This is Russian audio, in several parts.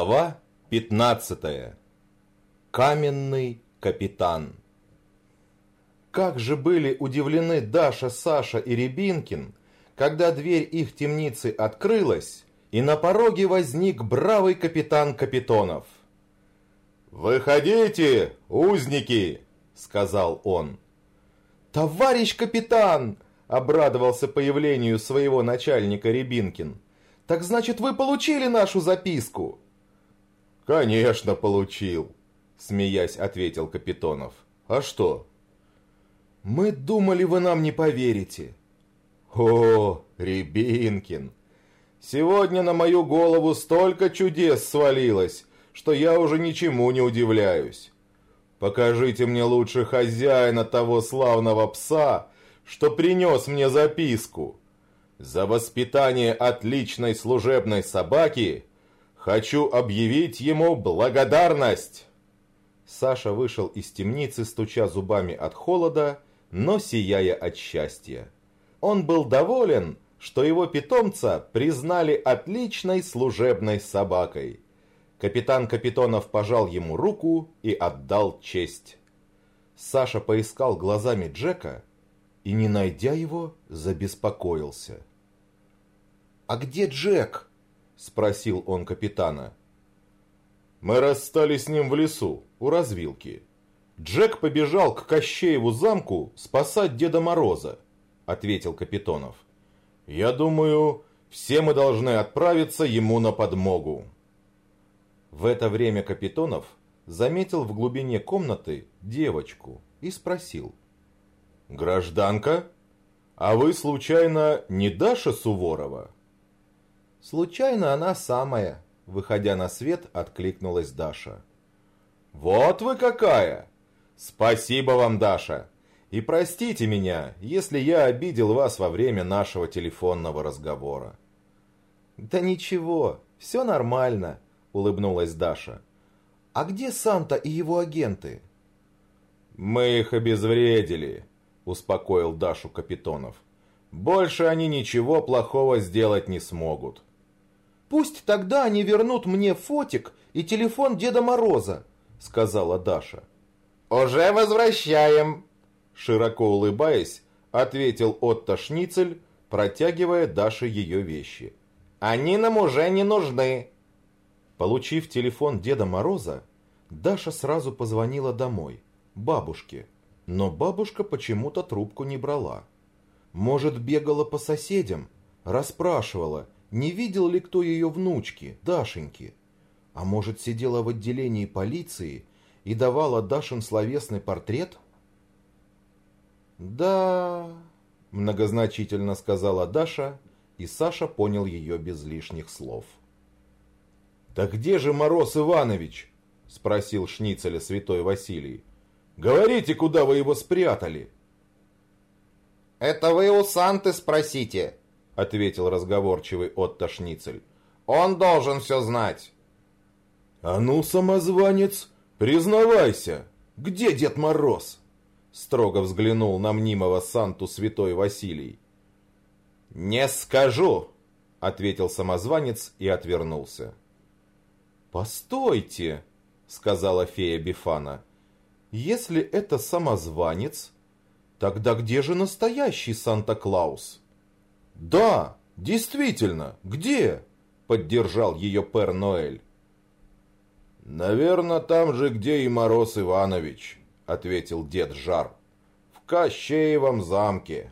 Глава 15. Каменный капитан. Как же были удивлены Даша, Саша и Рябинкин, когда дверь их темницы открылась, и на пороге возник бравый капитан Капитонов. «Выходите, узники!» — сказал он. «Товарищ капитан!» — обрадовался появлению своего начальника Рябинкин. «Так значит, вы получили нашу записку?» «Конечно, получил», — смеясь ответил Капитонов. «А что?» «Мы думали, вы нам не поверите». «О, Рябинкин, сегодня на мою голову столько чудес свалилось, что я уже ничему не удивляюсь. Покажите мне лучше хозяина того славного пса, что принес мне записку. За воспитание отличной служебной собаки хочу объявить ему благодарность». Саша вышел из темницы, стуча зубами от холода, но сияя от счастья. Он был доволен, что его питомца признали отличной служебной собакой. Капитан Капитонов пожал ему руку и отдал честь. Саша поискал глазами Джека и, не найдя его, забеспокоился. «А где Джек?» – спросил он капитана. «Мы расстались с ним в лесу, у развилки. Джек побежал к Кощееву замку спасать Деда Мороза», – ответил Капитонов. «Я думаю, все мы должны отправиться ему на подмогу». В это время Капитонов заметил в глубине комнаты девочку и спросил. «Гражданка, а вы, случайно, не Даша Суворова?» «Случайно она самая», — выходя на свет, откликнулась Даша. «Вот вы какая! Спасибо вам, Даша! И простите меня, если я обидел вас во время нашего телефонного разговора». «Да ничего, все нормально», — улыбнулась Даша. «А где Санта и его агенты?» «Мы их обезвредили», — успокоил Дашу Капитонов. «Больше они ничего плохого сделать не смогут». «Пусть тогда они вернут мне фотик и телефон Деда Мороза», — сказала Даша. «Уже возвращаем», — широко улыбаясь, ответил Отто Шницель, протягивая Даше ее вещи. «Они нам уже не нужны». Получив телефон Деда Мороза, Даша сразу позвонила домой, бабушке, но бабушка почему-то трубку не брала. Может, бегала по соседям, расспрашивала, не видел ли кто ее внучки, Дашеньки. А может, сидела в отделении полиции и давала Дашин словесный портрет? «Да...» – многозначительно сказала Даша, и Саша понял ее без лишних слов. «Так где же Мороз Иванович?» – спросил Шницеля святой Василий. «Говорите, куда вы его спрятали?» «Это вы у Санты спросите», — ответил разговорчивый Отто Шницель. «Он должен все знать». «А ну, самозванец, признавайся, где Дед Мороз?» Строго взглянул на мнимого Санту святой Василий. «Не скажу», — ответил самозванец и отвернулся. «Постойте», — сказала фея Бифана, — «если это самозванец, тогда где же настоящий Санта-Клаус?» «Да, действительно, где?» – поддержал ее Пэр Ноэль. «Наверное, там же, где и Мороз Иванович», – ответил дед Жар. «В Кощеевом замке».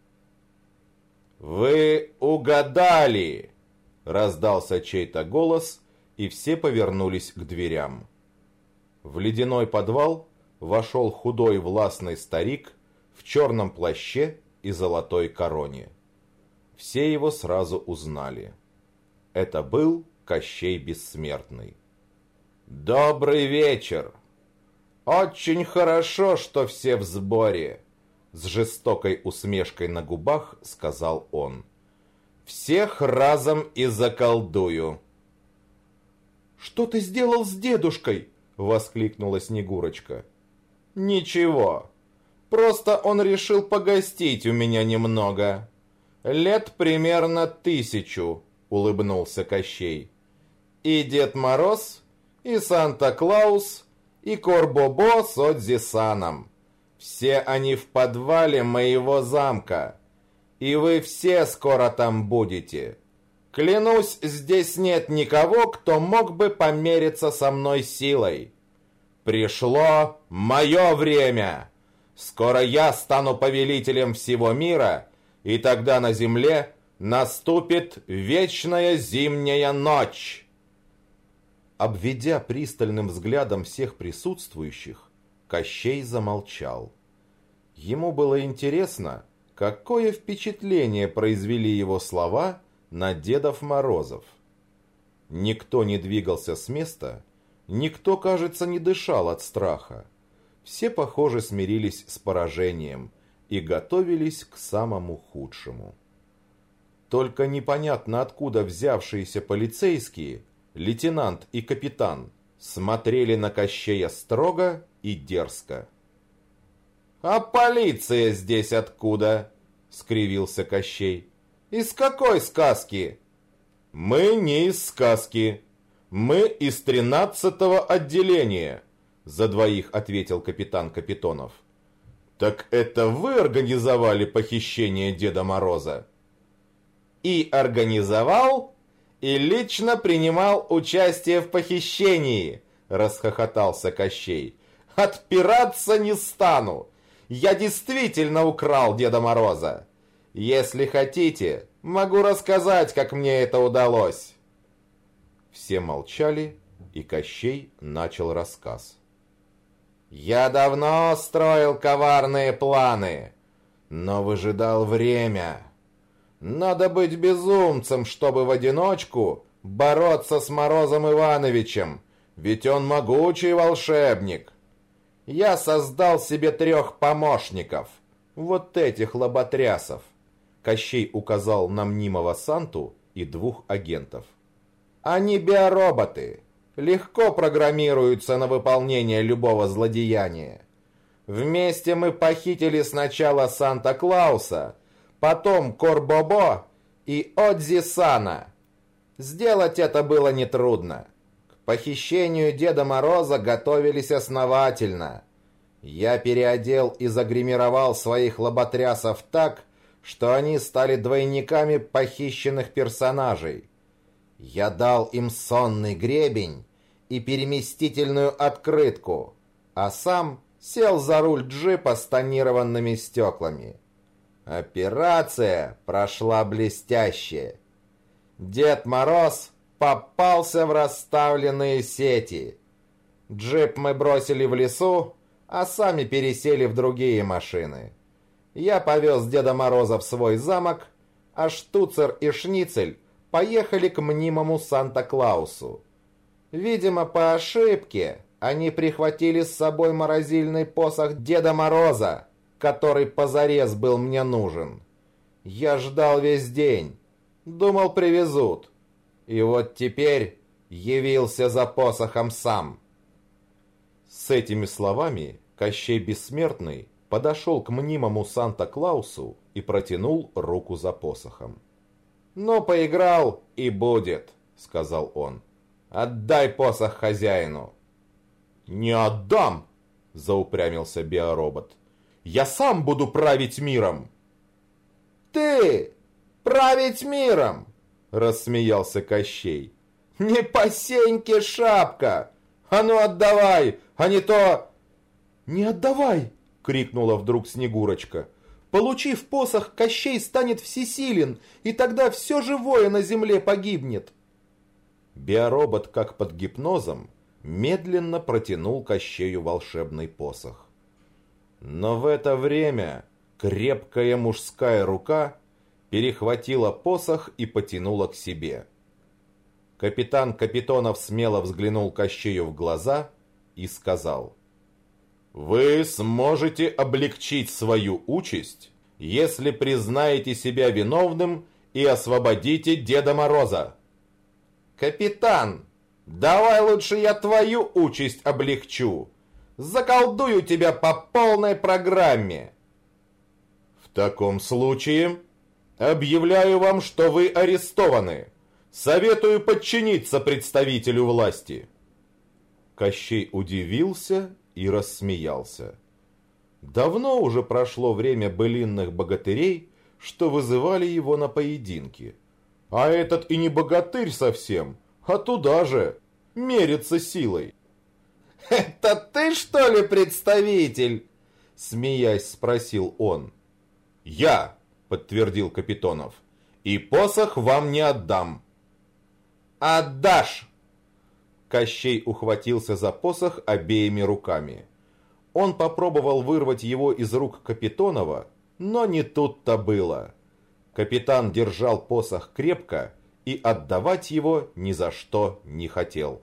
«Вы угадали!» – раздался чей-то голос, и все повернулись к дверям. В ледяной подвал вошел худой властный старик в черном плаще и золотой короне. Все его сразу узнали. Это был Кощей Бессмертный. «Добрый вечер! Очень хорошо, что все в сборе!» С жестокой усмешкой на губах сказал он. «Всех разом и заколдую!» «Что ты сделал с дедушкой?» — воскликнула Снегурочка. «Ничего, просто он решил погостить у меня немного. Лет примерно 1000, улыбнулся Кощей. и Дед Мороз, и Санта-Клаус, и Корбобо с Одзи-саном. Все они в подвале моего замка, и вы все скоро там будете. Клянусь, здесь нет никого, кто мог бы помериться со мной силой. Пришло мое время. Скоро я стану повелителем всего мира, и тогда на земле наступит вечная зимняя ночь. Обведя пристальным взглядом всех присутствующих, Кощей замолчал. Ему было интересно, какое впечатление произвели его слова на Дедов Морозов. Никто не двигался с места, никто, кажется, не дышал от страха. Все, похоже, смирились с поражением и готовились к самому худшему. Только непонятно откуда взявшиеся полицейские, лейтенант и капитан, смотрели на Кощея строго и дерзко. «А полиция здесь откуда?» — скривился Кощей. «Из какой сказки?» «Мы не из сказки. Мы из 13-го отделения», — за двоих ответил капитан Капитонов. «Так это вы организовали похищение Деда Мороза?» «И организовал, и лично принимал участие в похищении», — расхохотался Кощей. «Отпираться не стану. Я действительно украл Деда Мороза. Если хотите, могу рассказать, как мне это удалось». Все молчали, и Кощей начал рассказ. «Я давно строил коварные планы, но выжидал время. Надо быть безумцем, чтобы в одиночку бороться с Морозом Ивановичем, ведь он могучий волшебник. Я создал себе 3 помощников, вот этих лоботрясов». Кощей указал на мнимого Санту и 2 агентов. «Они биороботы, легко программируются на выполнение любого злодеяния. Вместе мы похитили сначала Санта-Клауса, потом Корбобо и Одзи-сана. Сделать это было нетрудно. К похищению Деда Мороза готовились основательно. Я переодел и загримировал своих лоботрясов так, что они стали двойниками похищенных персонажей. Я дал им сонный гребень и переместительную открытку, а сам сел за руль джипа с тонированными стеклами. Операция прошла блестяще. Дед Мороз попался в расставленные сети. Джип мы бросили в лесу, а сами пересели в другие машины. Я повез Деда Мороза в свой замок, а Штуцер и Шницель поехали к мнимому Санта-Клаусу. Видимо, по ошибке они прихватили с собой морозильный посох Деда Мороза, который позарез был мне нужен. Я ждал весь день, думал, привезут. И вот теперь явился за посохом сам. С этими словами Кощей Бессмертный подошел к мнимому Санта-Клаусу и протянул руку за посохом. «Ну, поиграл и будет», — сказал он. «Отдай посох хозяину». «Не отдам!» — заупрямился биоробот. «Я сам буду править миром!» «Ты? Править миром?» — рассмеялся Кощей. «Не по сеньке шапка! А ну отдавай, а не то...» «Не отдавай!» — крикнула вдруг Снегурочка. «Получив посох, Кощей станет всесилен, и тогда все живое на земле погибнет!» Биоробот, как под гипнозом, медленно протянул Кощею волшебный посох. Но в это время крепкая мужская рука перехватила посох и потянула к себе. Капитан Капитонов смело взглянул Кощею в глаза и сказал: «Вы сможете облегчить свою участь, если признаете себя виновным и освободите Деда Мороза». «Капитан, давай лучше я твою участь облегчу. Заколдую тебя по полной программе». «В таком случае объявляю вам, что вы арестованы. Советую подчиниться представителю власти. Кощей удивился и рассмеялся. Давно уже прошло время былинных богатырей, что вызывали его на поединки. А этот и не богатырь совсем, а туда же, мерится силой. «Это ты, что ли, представитель?» Смеясь, спросил он. «Я», — подтвердил Капитонов, — «и посох вам не отдам». «Отдашь!» Кощей ухватился за посох обеими руками. Он попробовал вырвать его из рук Капитонова, но не тут-то было. Капитан держал посох крепко и отдавать его ни за что не хотел.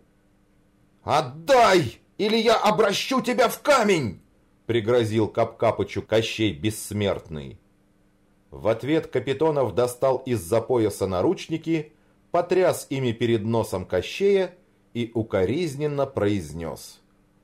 «Отдай, или я обращу тебя в камень!» пригрозил Кап-Капычу Кощей Бессмертный. В ответ Капитонов достал из-за пояса наручники, потряс ими перед носом Кощея и укоризненно произнес: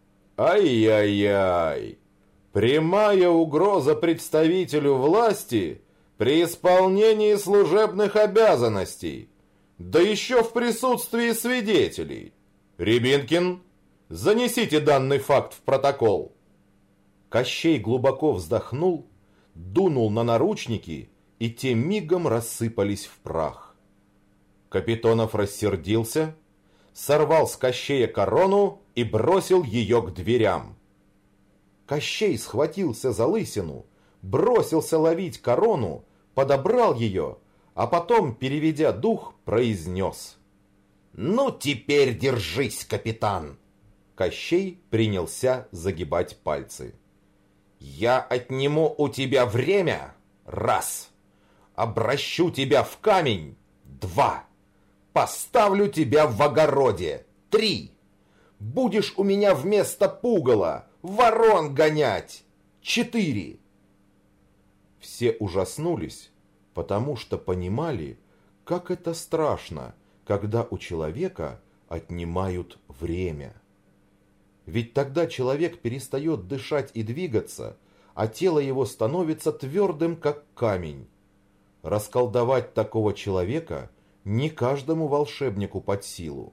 «Ай-яй-яй! Прямая угроза представителю власти при исполнении служебных обязанностей, да еще в присутствии свидетелей. Рябинкин, занесите данный факт в протокол». Кощей глубоко вздохнул, дунул на наручники, и те мигом рассыпались в прах. Капитонов рассердился, сорвал с Кощея корону и бросил ее к дверям. Кощей схватился за лысину, бросился ловить корону, подобрал ее, а потом, переведя дух, произнес: «Ну, теперь держись, капитан!» Кощей принялся загибать пальцы. «Я отниму у тебя время, раз. Обращу тебя в камень, два. Поставлю тебя в огороде, три. Будешь у меня вместо пугала ворон гонять, четыре». Все ужаснулись, потому что понимали, как это страшно, когда у человека отнимают время. Ведь тогда человек перестает дышать и двигаться, а тело его становится твердым, как камень. Расколдовать такого человека не каждому волшебнику под силу.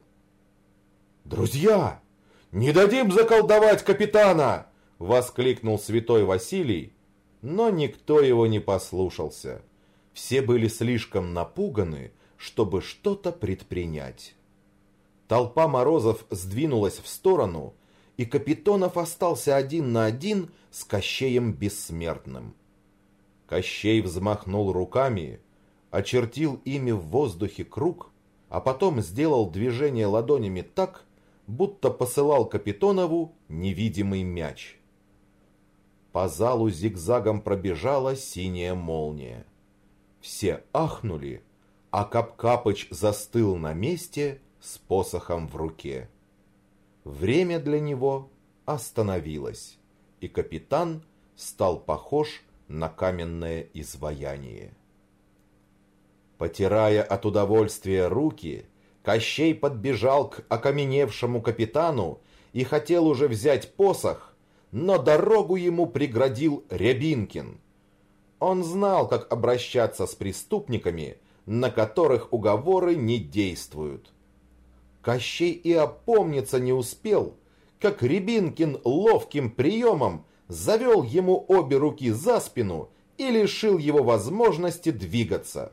«Друзья, не дадим заколдовать капитана!» — воскликнул святой Василий, но никто его не послушался. Все были слишком напуганы, чтобы что-то предпринять. Толпа Морозов сдвинулась в сторону, и Капитонов остался один на один с Кощеем Бессмертным. Кощей взмахнул руками, очертил ими в воздухе круг, а потом сделал движение ладонями так, будто посылал Капитонову невидимый мяч. По залу зигзагом пробежала синяя молния. Все ахнули, а Кап-Капыч застыл на месте с посохом в руке. Время для него остановилось, и капитан стал похож на каменное изваяние. Потирая от удовольствия руки, Кощей подбежал к окаменевшему капитану и хотел уже взять посох, но дорогу ему преградил Рябинкин. Он знал, как обращаться с преступниками, на которых уговоры не действуют. Кощей и опомниться не успел, как Рябинкин ловким приемом завел ему обе руки за спину и лишил его возможности двигаться.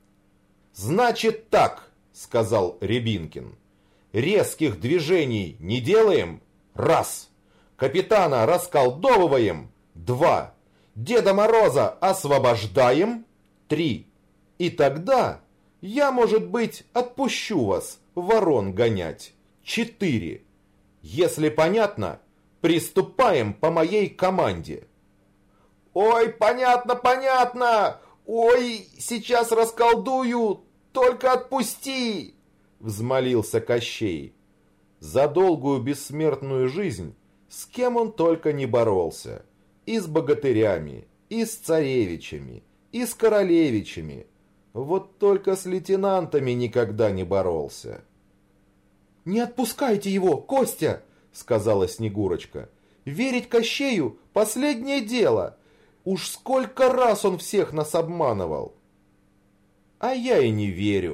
«Значит так», — сказал Рябинкин, — «резких движений не делаем, раз, капитана расколдовываем, два, Деда Мороза освобождаем, три, и тогда я, может быть, отпущу вас ворон гонять, четыре. Если понятно, приступаем по моей команде». «Ой, понятно, понятно! Ой, сейчас расколдую, только отпусти!» взмолился Кощей. За долгую бессмертную жизнь с кем он только не боролся. И с богатырями, и с царевичами, и с королевичами. Вот только с лейтенантами никогда не боролся. «Не отпускайте его, Костя!» — сказала Снегурочка. «Верить Кощею — последнее дело. Уж сколько раз он всех нас обманывал!» «А я и не верю», —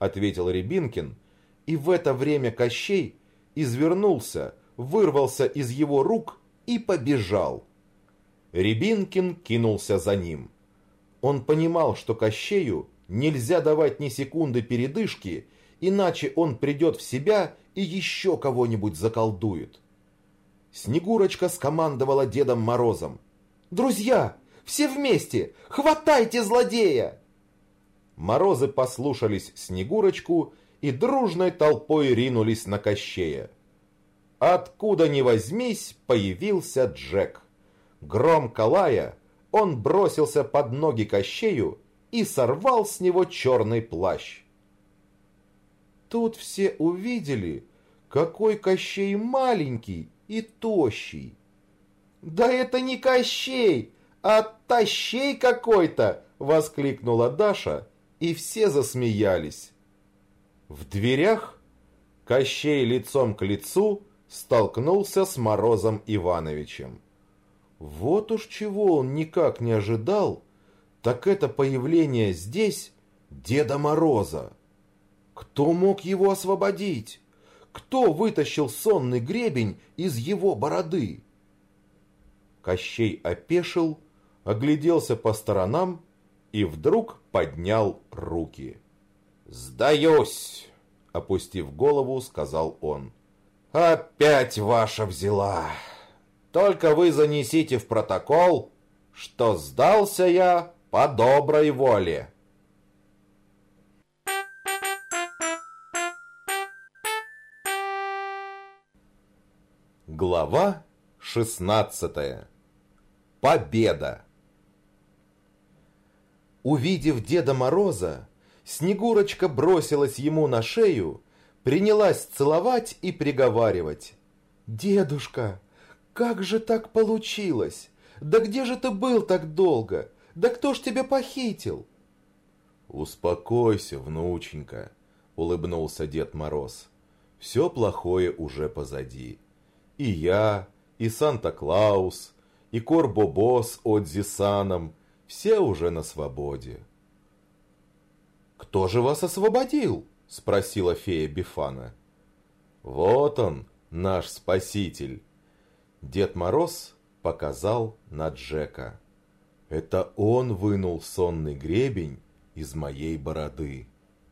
ответил Рябинкин, и в это время Кощей извернулся, вырвался из его рук и побежал. Рябинкин кинулся за ним. Он понимал, что Кощею нельзя давать ни секунды передышки, иначе он придет в себя и еще кого-нибудь заколдует. Снегурочка скомандовала Дедом Морозом: «Друзья, все вместе, хватайте злодея!» Морозы послушались Снегурочку и дружной толпой ринулись на Кощея. Откуда ни возьмись, появился Джек. Громко лая, он бросился под ноги Кощею и сорвал с него черный плащ. Тут все увидели, какой Кощей маленький и тощий. «Да это не Кощей, а Тащей какой-то!» — воскликнула Даша, и все засмеялись. В дверях Кощей лицом к лицу столкнулся с Морозом Ивановичем. Вот уж чего он никак не ожидал, так это появление здесь Деда Мороза. Кто мог его освободить? Кто вытащил сонный гребень из его бороды? Кощей опешил, огляделся по сторонам и вдруг поднял руки. «Сдаюсь!» — опустив голову, сказал он. «Опять ваша взяла! Только вы занесите в протокол, что сдался я по доброй воле». Глава 16. Победа. Увидев Деда Мороза, Снегурочка бросилась ему на шею, принялась целовать и приговаривать: «Дедушка, как же так получилось? Да где же ты был так долго? Да кто ж тебя похитил?» «Успокойся, внученька», — улыбнулся Дед Мороз. «Все плохое уже позади. И я, и Санта-Клаус, и Кор-Бо-Бо с Одзи-Саном все уже на свободе». «Кто же вас освободил?» — спросила фея Бифана. «Вот он, наш спаситель». Дед Мороз показал на Джека. «Это он вынул сонный гребень из моей бороды».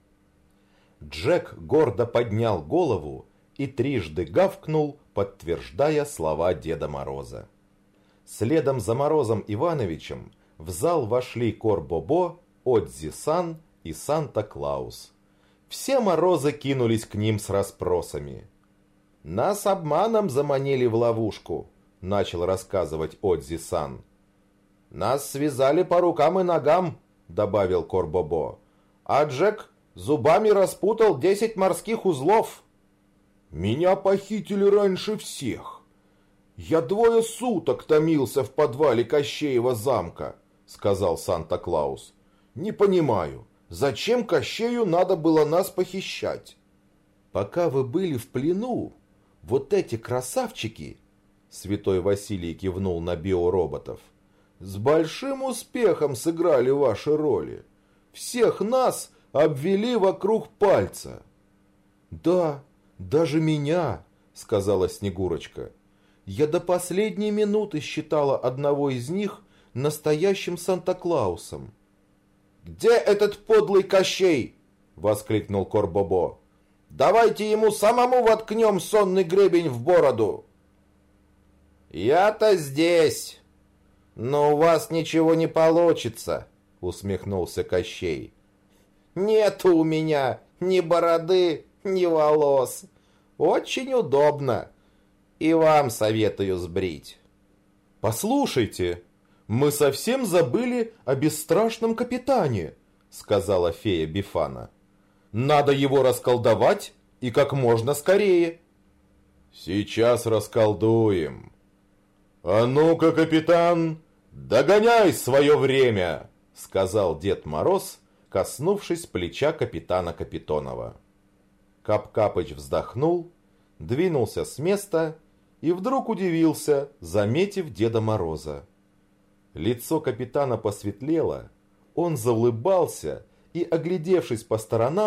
Джек гордо поднял голову и трижды гавкнул, подтверждая слова Деда Мороза. Следом за Морозом Ивановичем в зал вошли Кор-Бо-Бо, Одзи-Сан и Санта-Клаус. Все Морозы кинулись к ним с расспросами. «Нас обманом заманили в ловушку», — начал рассказывать Одзи-Сан. «Нас связали по рукам и ногам», — добавил Кор-Бо-Бо. «А Джек зубами распутал 10 морских узлов». «Меня похитили раньше всех. Я 2 суток томился в подвале Кощеева замка», — сказал Санта-Клаус. «Не понимаю, зачем Кощею надо было нас похищать?» «Пока вы были в плену, вот эти красавчики», — святой Василий кивнул на биороботов, «с большим успехом сыграли ваши роли. Всех нас обвели вокруг пальца». «Да, даже меня», — сказала Снегурочка. «Я до последней минуты считала одного из них настоящим Санта-Клаусом». «Где этот подлый Кощей?» — воскликнул Кор-Бо-Бо. «Давайте ему самому воткнем сонный гребень в бороду». «Я-то здесь, но у вас ничего не получится», — усмехнулся Кощей. «Нету у меня ни бороды, ни волос. Очень удобно. И вам советую сбрить». «Послушайте, мы совсем забыли о бесстрашном капитане», — сказала фея Бифана. «Надо его расколдовать и как можно скорее». «Сейчас расколдуем. А ну-ка, капитан, догоняй свое время», — сказал Дед Мороз, коснувшись плеча капитана Капитонова. Кап-Капыч вздохнул, двинулся с места и вдруг удивился, заметив Деда Мороза. Лицо капитана посветлело, он заулыбался и, оглядевшись по сторонам,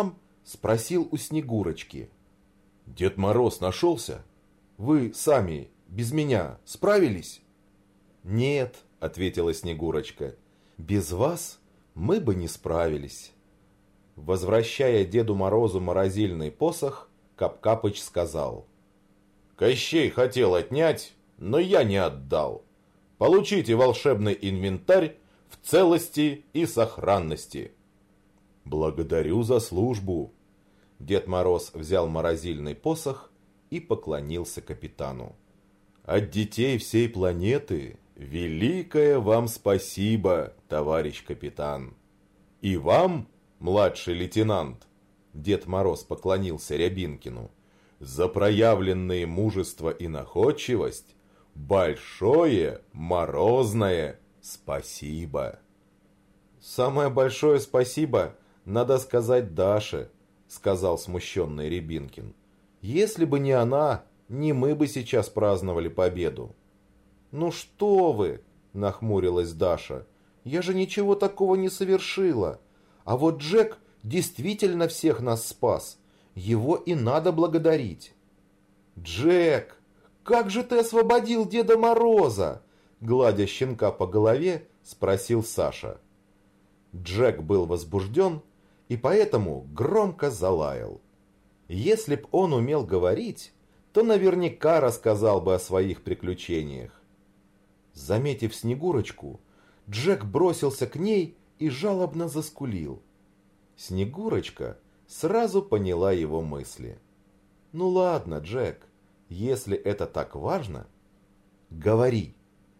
спросил у Снегурочки. «Дед Мороз нашелся? Вы сами, без меня, справились?» «Нет», — ответила Снегурочка, — «без вас мы бы не справились». Возвращая Деду Морозу морозильный посох, Кап-Капыч сказал: «Кощей хотел отнять, но я не отдал. Получите волшебный инвентарь в целости и сохранности». «Благодарю за службу». Дед Мороз взял морозильный посох и поклонился капитану. «От детей всей планеты великое вам спасибо, товарищ капитан. И вам, младший лейтенант», Дед Мороз поклонился Рябинкину, «за проявленные мужество и находчивость большое морозное спасибо». «Самое большое спасибо надо сказать Даше», сказал смущенный Рябинкин. «Если бы не она, не мы бы сейчас праздновали победу». «Ну что вы!» – нахмурилась Даша. «Я же ничего такого не совершила. А вот Джек действительно всех нас спас. Его и надо благодарить». «Джек, как же ты освободил Деда Мороза?» Гладя щенка по голове, спросил Саша. Джек был возбужден и поэтому громко залаял. Если б он умел говорить, то наверняка рассказал бы о своих приключениях. Заметив Снегурочку, Джек бросился к ней и жалобно заскулил. Снегурочка сразу поняла его мысли. «Ну ладно, Джек, если это так важно, говори».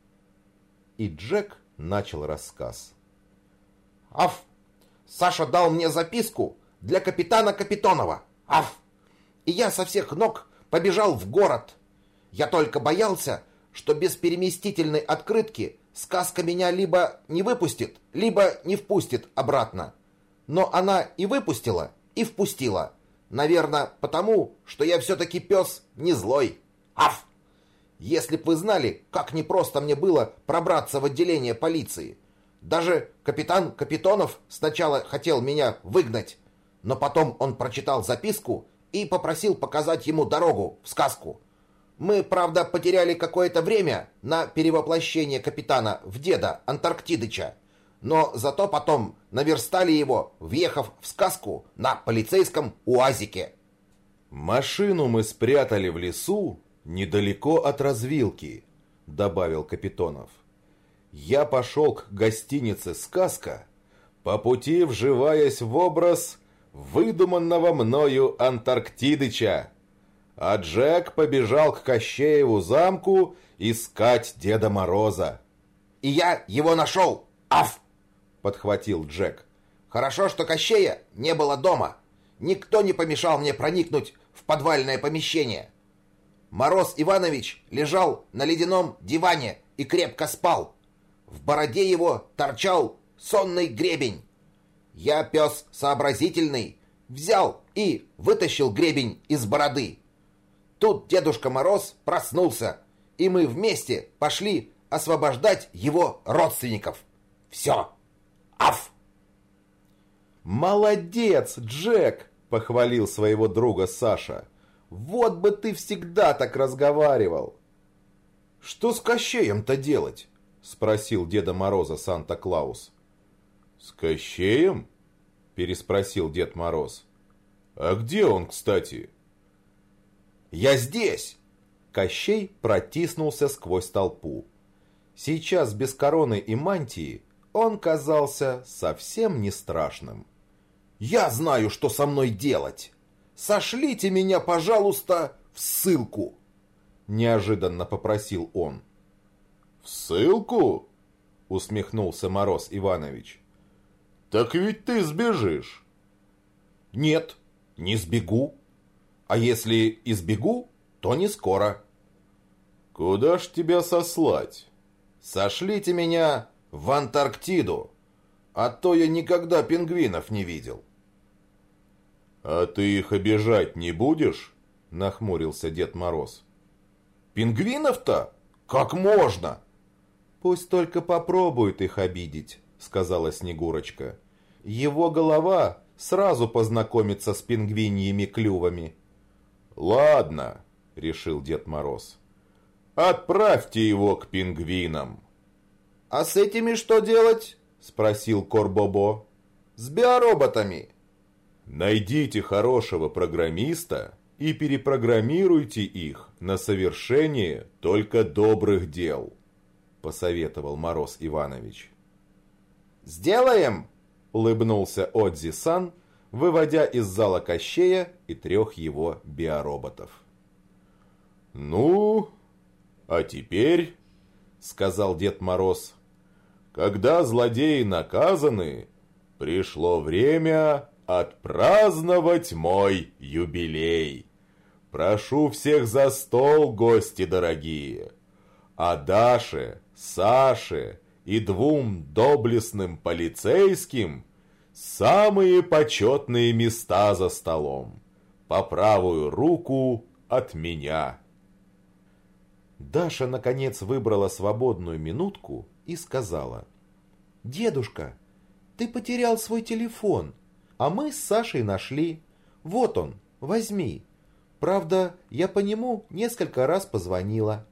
И Джек начал рассказ. «Аф! Саша дал мне записку для капитана Капитонова. Аф! И я со всех ног побежал в город. Я только боялся, что без переместительной открытки сказка меня либо не выпустит, либо не впустит обратно. Но она и выпустила, и впустила. Наверное, потому, что я все-таки пес не злой. Аф! Если б вы знали, как непросто мне было пробраться в отделение полиции. Даже капитан Капитонов сначала хотел меня выгнать, но потом он прочитал записку и попросил показать ему дорогу в сказку. Мы, правда, потеряли какое-то время на перевоплощение капитана в деда Антарктидыча, но зато потом наверстали его, въехав в сказку на полицейском УАЗике. «Машину мы спрятали в лесу недалеко от развилки», добавил Капитонов. «Я пошел к гостинице «Сказка», по пути вживаясь в образ выдуманного мною Антарктидыча, а Джек побежал к Кощееву замку искать Деда Мороза». «И я его нашел! Аф!» — подхватил Джек. «Хорошо, что Кощея не было дома. Никто не помешал мне проникнуть в подвальное помещение. Мороз Иванович лежал на ледяном диване и крепко спал. В бороде его торчал сонный гребень. Я, пес сообразительный, взял и вытащил гребень из бороды. Тут Дедушка Мороз проснулся, и мы вместе пошли освобождать его родственников. Все. Аф!» «Молодец, Джек!» – похвалил своего друга Саша. «Вот бы ты всегда так разговаривал!» «Что с Кощеем-то делать?» – спросил Деда Мороза Санта-Клаус. «С Кощеем?» – переспросил Дед Мороз. «А где он, кстати?» «Я здесь!» Кощей протиснулся сквозь толпу. Сейчас без короны и мантии он казался совсем не страшным. «Я знаю, что со мной делать! Сошлите меня, пожалуйста, в ссылку!» Неожиданно попросил он. «В ссылку?» — усмехнулся Мороз Иванович. «Так ведь ты сбежишь». «Нет, не сбегу. А если и сбегу, то не скоро». «Куда ж тебя сослать?» «Сошлите меня в Антарктиду, а то я никогда пингвинов не видел». «А ты их обижать не будешь?» — нахмурился Дед Мороз. «Пингвинов-то? Как можно?» «Пусть только попробует их обидеть», — сказала Снегурочка. «Его голова сразу познакомиться с пингвиньими клювами. «Ладно», — решил Дед Мороз, — «отправьте его к пингвинам». «А с этими что делать?» — спросил Корбобо. «С биороботами». «Найдите хорошего программиста и перепрограммируйте их на совершение только добрых дел», — посоветовал Мороз Иванович. «Сделаем!» — улыбнулся Одзи-сан, выводя из зала Кощея и 3 его биороботов. «Ну, а теперь, — сказал Дед Мороз, — когда злодеи наказаны, пришло время отпраздновать мой юбилей. Прошу всех за стол, гости дорогие. А Даше, Саше и 2 доблестным полицейским самые почетные места за столом, по правую руку от меня». Даша, наконец, выбрала свободную минутку и сказала: «Дедушка, ты потерял свой телефон, а мы с Сашей нашли. Вот он, возьми. Правда, я по нему несколько раз позвонила».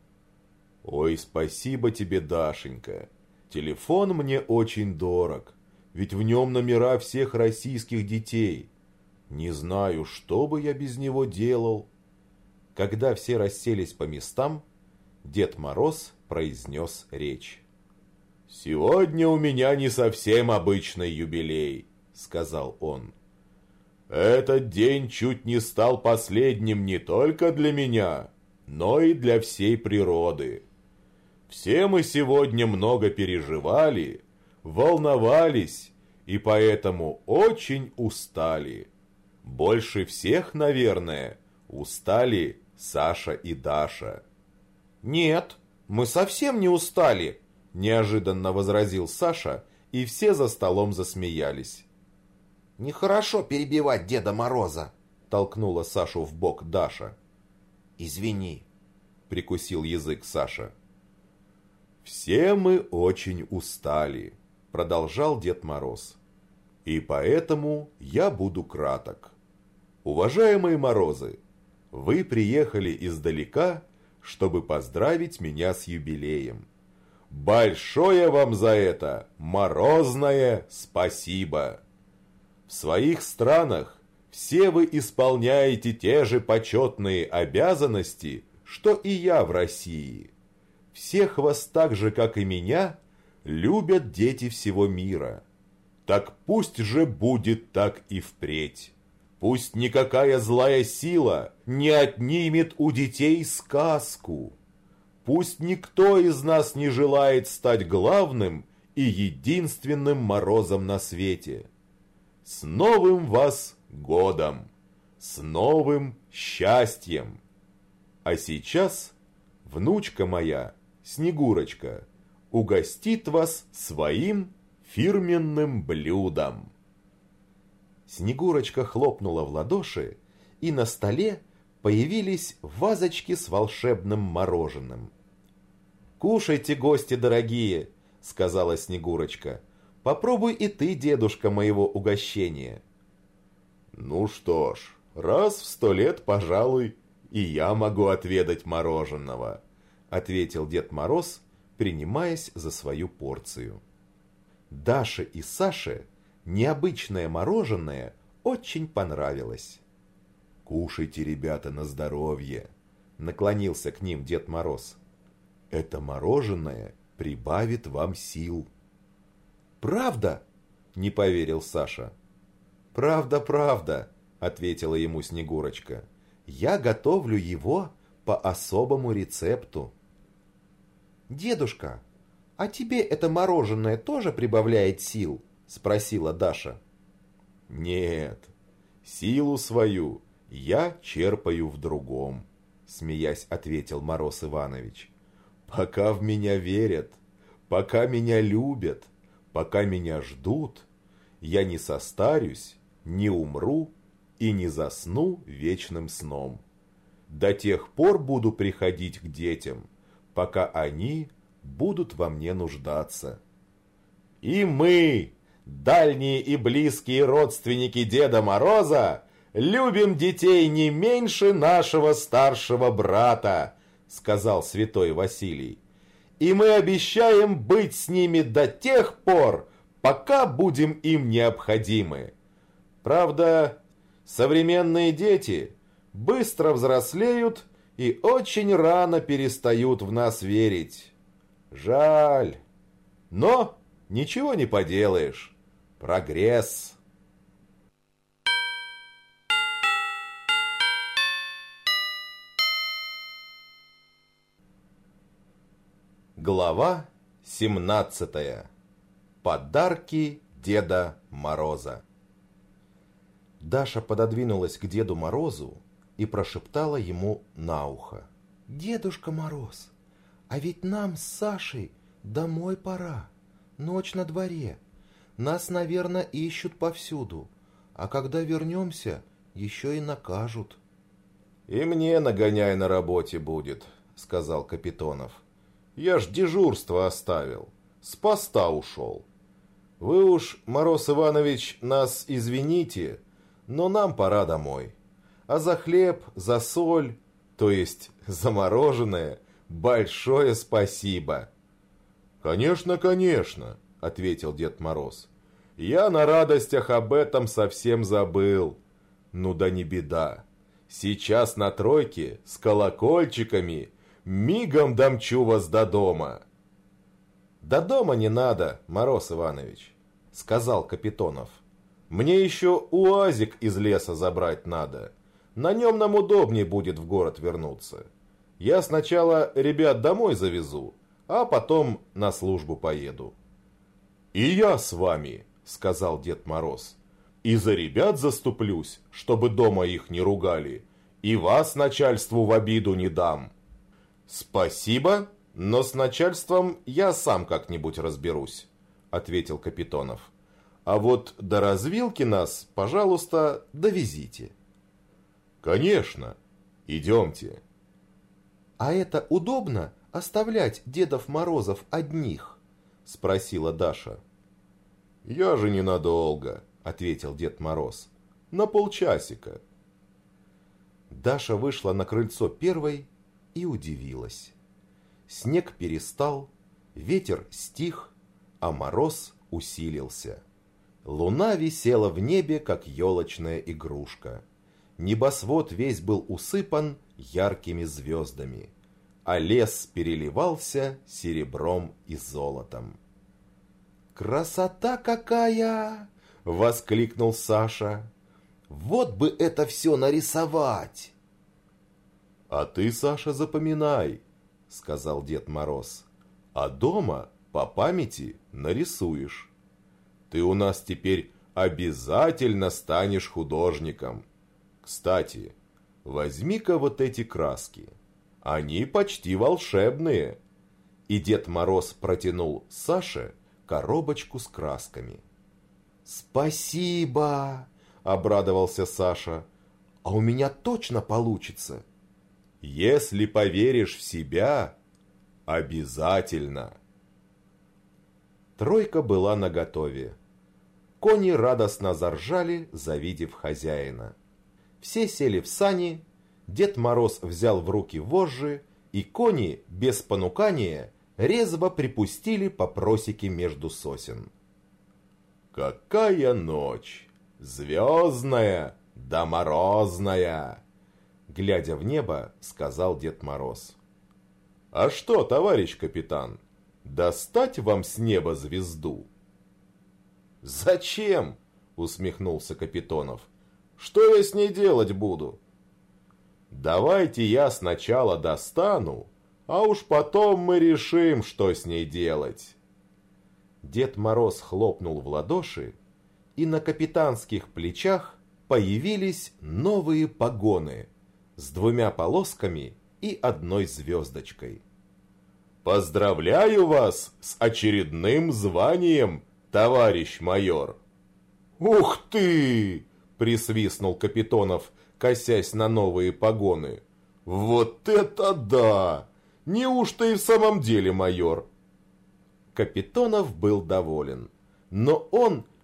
«Ой, спасибо тебе, Дашенька. Телефон мне очень дорог, ведь в нем номера всех российских детей. Не знаю, что бы я без него делал». Когда все расселись по местам, Дед Мороз произнес речь. «Сегодня у меня не совсем обычный юбилей», — сказал он. «Этот день чуть не стал последним не только для меня, но и для всей природы. Все мы сегодня много переживали, волновались и поэтому очень устали. Больше всех, наверное, устали Саша и Даша». «Нет, мы совсем не устали», – неожиданно возразил Саша, и все за столом засмеялись. «Нехорошо перебивать Деда Мороза», – толкнула Сашу в бок Даша. «Извини», – прикусил язык Саша. «Все мы очень устали», – продолжал Дед Мороз. «И поэтому я буду краток. Уважаемые Морозы, вы приехали издалека, чтобы поздравить меня с юбилеем. Большое вам за это морозное спасибо! В своих странах все вы исполняете те же почетные обязанности, что и я в России. Всех вас так же, как и меня, любят дети всего мира. Так пусть же будет так и впредь. Пусть никакая злая сила не отнимет у детей сказку. Пусть никто из нас не желает стать главным и единственным Морозом на свете. С Новым вас годом! С новым счастьем! А сейчас внучка моя, Снегурочка, угостит вас своим фирменным блюдом». Снегурочка хлопнула в ладоши, и на столе появились вазочки с волшебным мороженым. «Кушайте, гости дорогие», — сказала Снегурочка. «Попробуй и ты, дедушка, моего угощения». «Ну что ж, раз в 100 лет, пожалуй, и я могу отведать мороженого», — ответил Дед Мороз, принимаясь за свою порцию. Даше и Саше необычное мороженое очень понравилось. «Кушайте, ребята, на здоровье», — наклонился к ним Дед Мороз. «Это мороженое прибавит вам сил». «Правда?» — не поверил Саша. «Правда, правда», — ответила ему Снегурочка. «Я готовлю его по особому рецепту». «Дедушка, а тебе это мороженое тоже прибавляет сил?» — спросила Даша. «Нет, силу свою я черпаю в другом», — смеясь ответил Мороз Иванович. «Пока в меня верят, пока меня любят, пока меня ждут, я не состарюсь, не умру и не засну вечным сном. До тех пор буду приходить к детям, пока они будут во мне нуждаться». «И мы!» дальние и близкие родственники Деда Мороза, любим детей не меньше нашего старшего брата, сказал святой Василий. И мы обещаем быть с ними до тех пор, пока будем им необходимы. Правда, современные дети быстро взрослеют и очень рано перестают в нас верить. Жаль. Но ничего не поделаешь. Прогресс. Глава 17. Подарки Деда Мороза. Даша пододвинулась к Деду Морозу и прошептала ему на ухо. «Дедушка Мороз, а ведь нам с Сашей домой пора. Ночь на дворе. Нас, наверное, ищут повсюду. А когда вернемся, еще и накажут». «И мне нагоняй на работе будет», — сказал Капитонов. «Я ж дежурство оставил. С поста ушел. Вы уж, Мороз Иванович, нас извините, но нам пора домой. А за хлеб, за соль, то есть за мороженое, большое спасибо». «Конечно, конечно», — ответил Дед Мороз. «Я на радостях об этом совсем забыл. Ну да не беда. Сейчас на тройке с колокольчиками мигом домчу вас до дома». «До дома не надо, Мороз Иванович», — сказал Капитонов. «Мне еще уазик из леса забрать надо. На нем нам удобнее будет в город вернуться. Я сначала ребят домой завезу, а потом на службу поеду». «И я с вами», — сказал Дед Мороз. «И за ребят заступлюсь, чтобы дома их не ругали, и вас начальству в обиду не дам». «Спасибо, но с начальством я сам как-нибудь разберусь», — ответил Капитонов. «А вот до развилки нас, пожалуйста, довезите». «Конечно, идемте». «А это удобно оставлять Дедов Морозов одних?» — спросила Даша. «Я же ненадолго», — ответил Дед Мороз. «На полчасика». Даша вышла на крыльцо первой и удивилась. Снег перестал, ветер стих, а мороз усилился. Луна висела в небе, как елочная игрушка. Небосвод весь был усыпан яркими звездами, а лес переливался серебром и золотом. «Красота какая!» — воскликнул Саша. «Вот бы это все нарисовать!» «А ты, Саша, запоминай», — сказал Дед Мороз. «А дома по памяти нарисуешь. Ты у нас теперь обязательно станешь художником. Кстати, возьми-ка вот эти краски. Они почти волшебные». И Дед Мороз протянул Саше коробочку с красками. «Спасибо!» — обрадовался Саша. «А у меня точно получится?» «Если поверишь в себя, обязательно». Тройка была наготове. Кони радостно заржали, завидев хозяина. Все сели в сани, Дед Мороз взял в руки вожжи, и кони, без понукания, резво припустили по просеке между сосен. «Какая ночь! Звездная да морозная!» Глядя в небо, сказал Дед Мороз. «А что, товарищ капитан, достать вам с неба звезду?» «Зачем?» — усмехнулся Капитонов. «Что я с ней делать буду?» «Давайте я сначала достану, а уж потом мы решим, что с ней делать». Дед Мороз хлопнул в ладоши, и на капитанских плечах появились новые погоны с 2 полосками и 1 звездочкой. «Поздравляю вас с очередным званием, товарищ майор!» «Ух ты!» — присвистнул Капитонов, косясь на новые погоны. «Вот это да! Неужто и в самом деле майор?» Капитонов был доволен, но он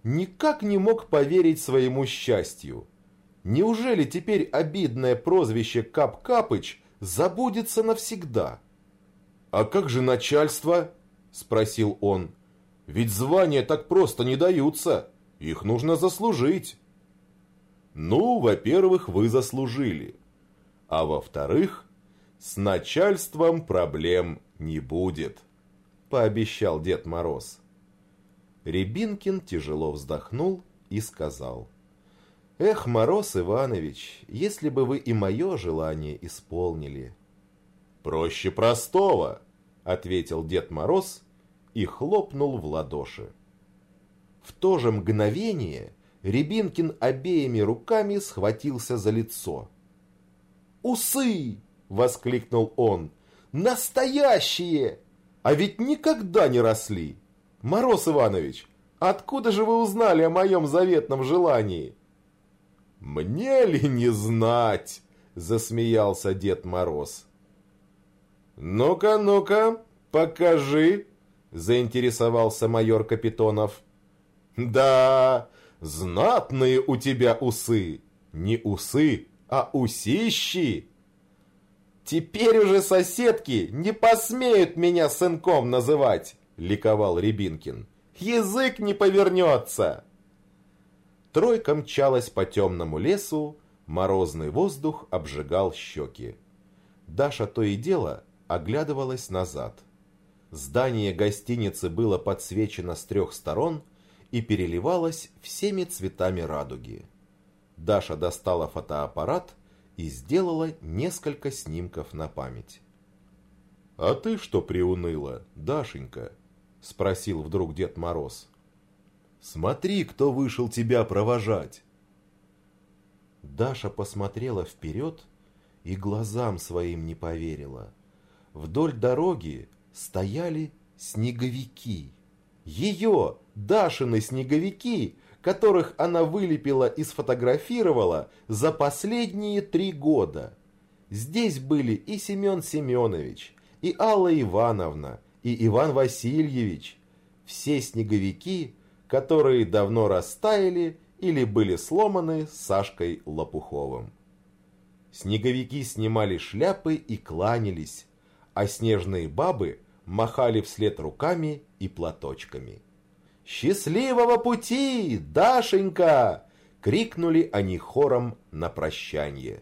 никак не мог поверить своему счастью. Неужели теперь обидное прозвище Кап-Капыч забудется навсегда? «А как же начальство?» – спросил он. «Ведь звания так просто не даются, их нужно заслужить». «Ну, во-первых, вы заслужили, а во-вторых, с начальством проблем не будет», – пообещал Дед Мороз. Рябинкин тяжело вздохнул и сказал: «Эх, Мороз Иванович, если бы вы и мое желание исполнили». «Проще простого», — ответил Дед Мороз и хлопнул в ладоши. В то же мгновение Рябинкин обеими руками схватился за лицо. «Усы!» — воскликнул он. «Настоящие! А ведь никогда не росли! Мороз Иванович, откуда же вы узнали о моем заветном желании?» «Мне ли не знать?» – засмеялся Дед Мороз. «Ну-ка, ну-ка, покажи!» – заинтересовался майор Капитонов. «Да, знатные у тебя усы! Не усы, а усищи!» «Теперь уже соседки не посмеют меня сынком называть!» – ликовал Рябинкин. «Язык не повернется!» Тройка мчалась по темному лесу, морозный воздух обжигал щеки. Даша то и дело оглядывалась назад. Здание гостиницы было подсвечено с 3 сторон и переливалось всеми цветами радуги. Даша достала фотоаппарат и сделала несколько снимков на память. «А ты что приуныла, Дашенька?» – спросил вдруг Дед Мороз. «Смотри, кто вышел тебя провожать!» Даша посмотрела вперед и глазам своим не поверила. Вдоль дороги стояли снеговики. Ее, Дашины снеговики, которых она вылепила и сфотографировала за последние 3 года. Здесь были и Семен Семенович, и Алла Ивановна, и Иван Васильевич. Все снеговики, которые давно растаяли или были сломаны Сашкой Лопуховым. Снеговики снимали шляпы и кланялись, а снежные бабы махали вслед руками и платочками. «Счастливого пути, Дашенька!» — крикнули они хором на прощанье.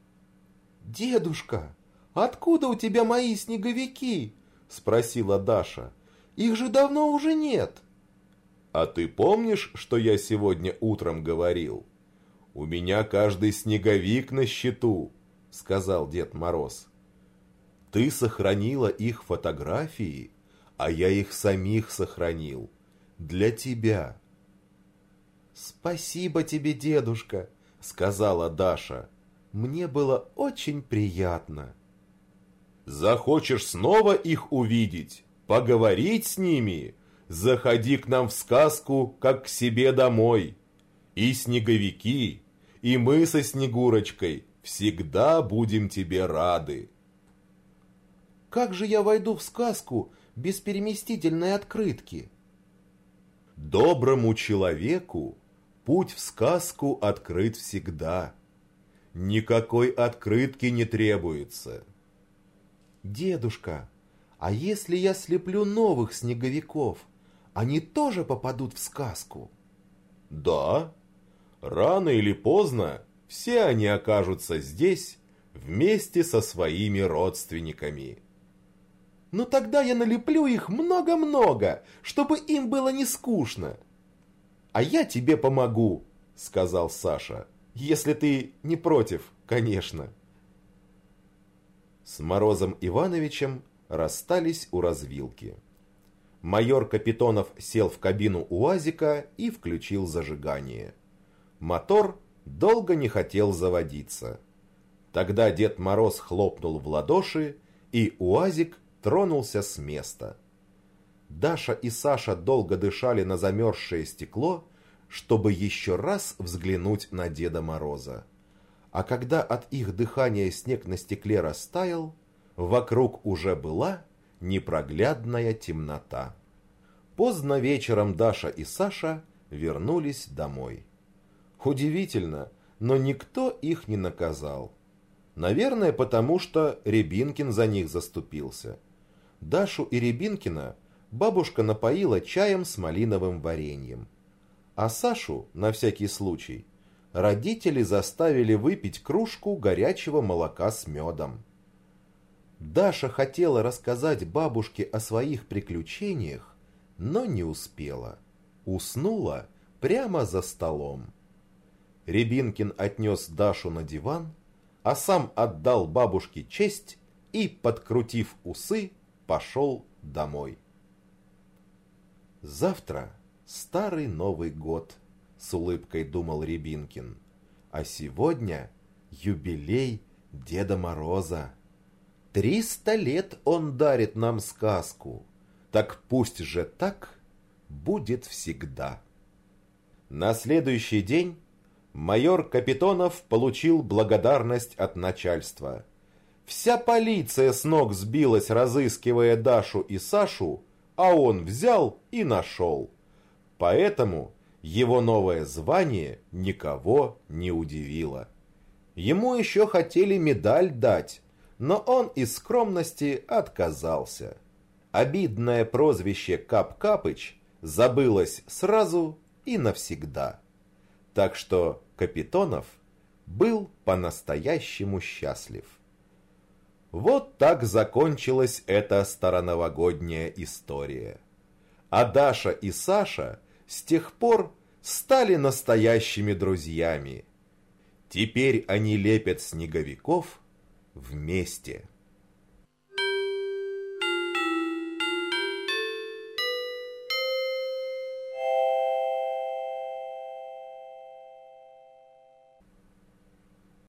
«Дедушка, откуда у тебя мои снеговики?» — спросила Даша. «Их же давно уже нет». «А ты помнишь, что я сегодня утром говорил? У меня каждый снеговик на счету», — сказал Дед Мороз. «Ты сохранила их фотографии, а я их самих сохранил. Для тебя». «Спасибо тебе, дедушка», — сказала Даша. «Мне было очень приятно». «Захочешь снова их увидеть, поговорить с ними? Заходи к нам в сказку, как к себе домой. И снеговики, и мы со Снегурочкой всегда будем тебе рады». «Как же я войду в сказку без переместительной открытки?» «Доброму человеку путь в сказку открыт всегда. Никакой открытки не требуется». «Дедушка, а если я слеплю новых снеговиков, они тоже попадут в сказку?» «Да, рано или поздно все они окажутся здесь вместе со своими родственниками». «Ну тогда я налеплю их много-много, чтобы им было не скучно». «А я тебе помогу», — сказал Саша, «если ты не против, конечно». С Морозом Ивановичем расстались у развилки. Майор Капитонов сел в кабину УАЗика и включил зажигание. Мотор долго не хотел заводиться. Тогда Дед Мороз хлопнул в ладоши, и УАЗик тронулся с места. Даша и Саша долго дышали на замерзшее стекло, чтобы еще раз взглянуть на Деда Мороза. А когда от их дыхания снег на стекле растаял, вокруг уже была непроглядная темнота. Поздно вечером Даша и Саша вернулись домой. Удивительно, но никто их не наказал. Наверное, потому что Рябинкин за них заступился. Дашу и Рябинкина бабушка напоила чаем с малиновым вареньем. А Сашу, на всякий случай, родители заставили выпить кружку горячего молока с медом. Даша хотела рассказать бабушке о своих приключениях, но не успела. Уснула прямо за столом. Рябинкин отнес Дашу на диван, а сам отдал бабушке честь и, подкрутив усы, пошел домой. Завтра старый Новый год, с улыбкой думал Рябинкин, а сегодня юбилей Деда Мороза. 300 лет он дарит нам сказку, так пусть же так будет всегда. На следующий день майор Капитонов получил благодарность от начальства. Вся полиция с ног сбилась, разыскивая Дашу и Сашу, а он взял и нашел. Поэтому его новое звание никого не удивило. Ему еще хотели медаль дать, но он из скромности отказался. Обидное прозвище Кап-Капыч забылось сразу и навсегда. Так что Капитонов был по-настоящему счастлив. Вот так закончилась эта староновогодняя история. А Даша и Саша с тех пор стали настоящими друзьями. Теперь они лепят снеговиков вместе.